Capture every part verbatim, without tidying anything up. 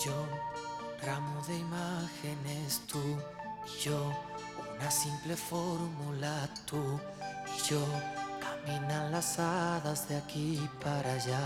yo, un ramo de imágenes tú y yo, una simple fórmula tú y yo, caminan las hadas de aquí para allá.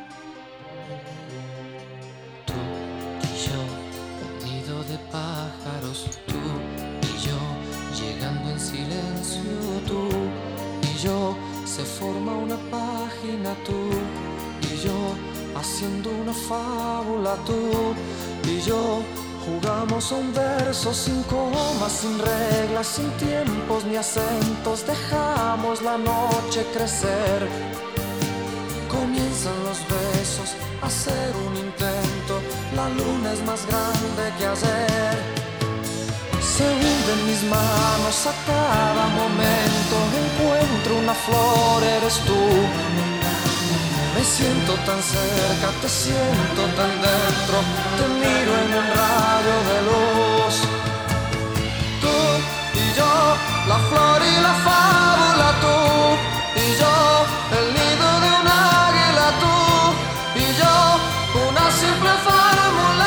Tú y yo, un nido de pájaros tú y yo, llegando en silencio tú y yo, se forma una página tú y yo, haciendo una fábula tú y yo, jugamos a un verso sin comas, sin reglas, sin tiempos ni acentos, dejamos la noche crecer. Comienzan los besos, a hacer un intento, la luna es más grande que ayer. Se hunden mis manos a cada momento, encuentro una flor, eres tú. Me siento tan cerca, te siento tan dentro, te miro en un rayo de luz. Tú y yo, la flor y la fábula, tú y yo, el nido de un águila, tú y yo, una simple fórmula.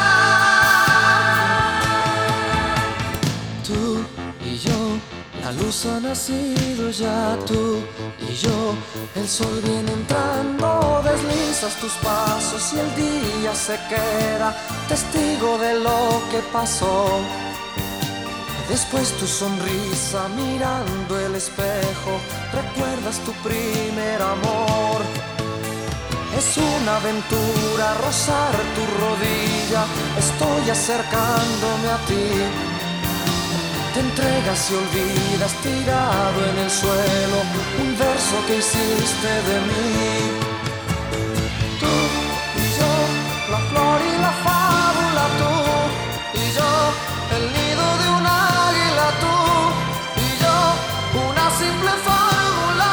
Tú y yo, la luz ha nacido ya, tú y yo, el sol viene entrando, deslizas tus pasos y el día se queda testigo de lo que pasó. Después tu sonrisa mirando el espejo, recuerdas tu primer amor. Es una aventura rozar tu rodilla, estoy acercándome a ti. Te entregas y olvidas tirado en el suelo un verso que hiciste de mí. Tú y yo, la flor y la fábula, tú y yo, el nido de un águila, tú y yo, una simple fórmula.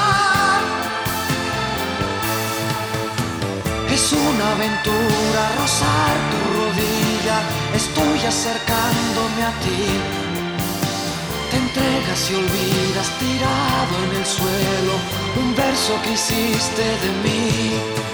Es una aventura rozar tu rodilla, estoy acercándome a ti. Te entregas y olvidas tirado en el suelo un verso que hiciste de mí.